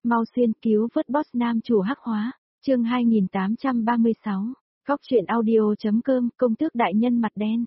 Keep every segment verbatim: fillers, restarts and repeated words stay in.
mau xuyên cứu vớt boss nam chủ hắc hóa, chương hai nghìn tám trăm ba mươi sáu, góc truyện audio.com, công tước đại nhân mặt đen.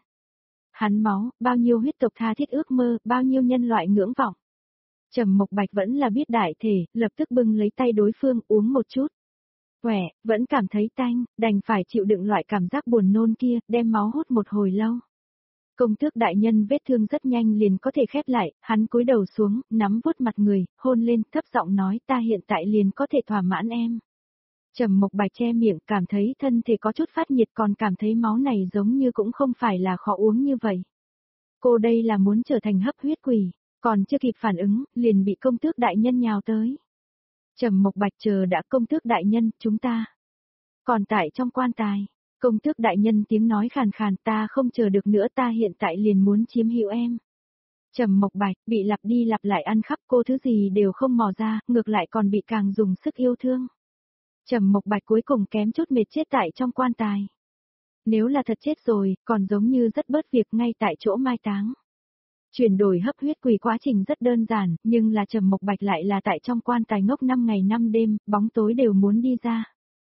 Hắn máu, bao nhiêu huyết tộc tha thiết ước mơ, bao nhiêu nhân loại ngưỡng vọng. Trầm Mộc Bạch vẫn là biết đại thể, lập tức bưng lấy tay đối phương uống một chút. Quẻ, vẫn cảm thấy tanh, đành phải chịu đựng loại cảm giác buồn nôn kia, đem máu hút một hồi lâu. Công tước đại nhân vết thương rất nhanh liền có thể khép lại, hắn cúi đầu xuống, nắm vuốt mặt người, hôn lên, thấp giọng nói ta hiện tại liền có thể thỏa mãn em. Trầm Mộc Bạch che miệng, cảm thấy thân thể có chút phát nhiệt, còn cảm thấy máu này giống như cũng không phải là khó uống như vậy. Cô đây là muốn trở thành hấp huyết quỷ, còn chưa kịp phản ứng, liền bị công tước đại nhân nhào tới. Trầm Mộc Bạch chờ đã, công tước đại nhân, chúng ta còn tại trong quan tài. Công tước đại nhân tiếng nói khàn khàn, ta không chờ được nữa, ta hiện tại liền muốn chiếm hữu em. Trầm Mộc Bạch bị lặp đi lặp lại ăn khắp, cô thứ gì đều không mò ra, ngược lại còn bị càng dùng sức yêu thương. Trầm Mộc Bạch cuối cùng kém chút mệt chết tại trong quan tài. Nếu là thật chết rồi, còn giống như rất bớt việc ngay tại chỗ mai táng. Chuyển đổi hấp huyết quỷ quá trình rất đơn giản, nhưng là Trầm Mộc Bạch lại là tại trong quan tài ngốc năm ngày năm đêm, bóng tối đều muốn đi ra.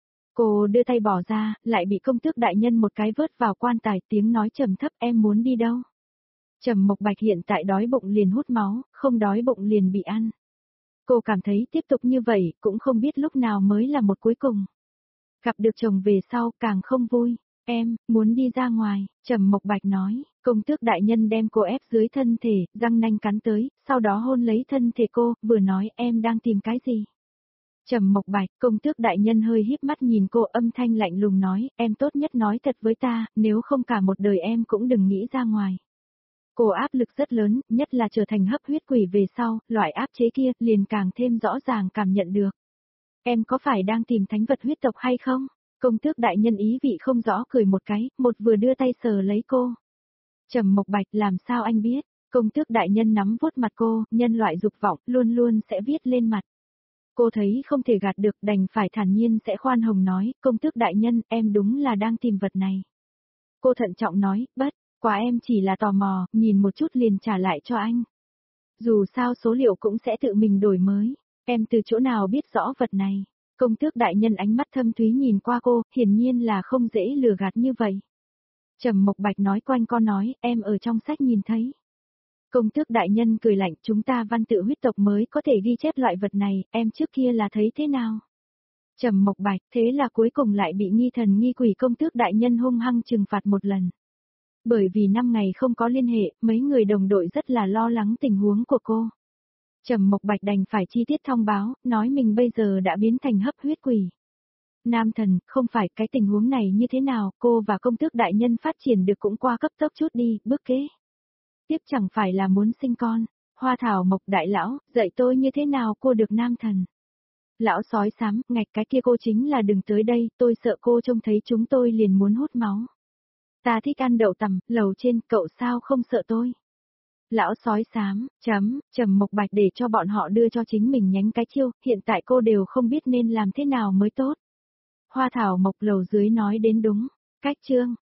Cô đưa tay bỏ ra, lại bị công tước đại nhân một cái vớt vào quan tài, tiếng nói trầm thấp, em muốn đi đâu? Trầm Mộc Bạch hiện tại đói bụng liền hút máu, không đói bụng liền bị ăn. Cô cảm thấy tiếp tục như vậy, cũng không biết lúc nào mới là một cuối cùng. Gặp được chồng về sau, càng không vui. Em, muốn đi ra ngoài, Trầm Mộc Bạch nói. Công tước đại nhân đem cô ép dưới thân thể, răng nanh cắn tới, sau đó hôn lấy thân thể cô, vừa nói em đang tìm cái gì? Trầm Mộc Bạch, công tước đại nhân hơi híp mắt nhìn cô, âm thanh lạnh lùng nói, em tốt nhất nói thật với ta, nếu không cả một đời em cũng đừng nghĩ ra ngoài. Cô áp lực rất lớn, nhất là trở thành hấp huyết quỷ về sau, loại áp chế kia liền càng thêm rõ ràng cảm nhận được. Em có phải đang tìm thánh vật huyết tộc hay không? Công tước đại nhân ý vị không rõ cười một cái, một vừa đưa tay sờ lấy cô. Trầm Mộc Bạch, làm sao anh biết? Công tước đại nhân nắm vuốt mặt cô, nhân loại dục vọng luôn luôn sẽ viết lên mặt. Cô thấy không thể gạt được, đành phải thản nhiên sẽ khoan hồng nói, công tước đại nhân, em đúng là đang tìm vật này. Cô thận trọng nói, bất, quá em chỉ là tò mò, nhìn một chút liền trả lại cho anh. Dù sao số liệu cũng sẽ tự mình đổi mới, em từ chỗ nào biết rõ vật này. Công tước đại nhân ánh mắt thâm thúy nhìn qua cô, hiển nhiên là không dễ lừa gạt như vậy. Trầm Mộc Bạch nói quanh co nói, em ở trong sách nhìn thấy. Công tước đại nhân cười lạnh, chúng ta văn tự huyết tộc mới có thể ghi chép loại vật này, em trước kia là thấy thế nào? Trầm Mộc Bạch, thế là cuối cùng lại bị nghi thần nghi quỷ công tước đại nhân hung hăng trừng phạt một lần. Bởi vì năm ngày không có liên hệ, mấy người đồng đội rất là lo lắng tình huống của cô. Trầm Mộc Bạch đành phải chi tiết thông báo, nói mình bây giờ đã biến thành hấp huyết quỷ. Nam thần, không phải cái tình huống này như thế nào, cô và công tước đại nhân phát triển được cũng qua cấp tốc chút đi, bước kế. Tiếp chẳng phải là muốn sinh con. Hoa Thảo Mộc đại lão, dạy tôi như thế nào cô được nam thần. Lão sói xám, ngạch cái kia cô chính là đừng tới đây, tôi sợ cô trông thấy chúng tôi liền muốn hút máu. Ta thích ăn đậu tằm, lầu trên, cậu sao không sợ tôi? Lão sói xám, chấm, Trầm Mộc Bạch để cho bọn họ đưa cho chính mình nhánh cái chiêu, hiện tại cô đều không biết nên làm thế nào mới tốt. Hoa Thảo Mộc lầu dưới nói đến đúng, cách chương.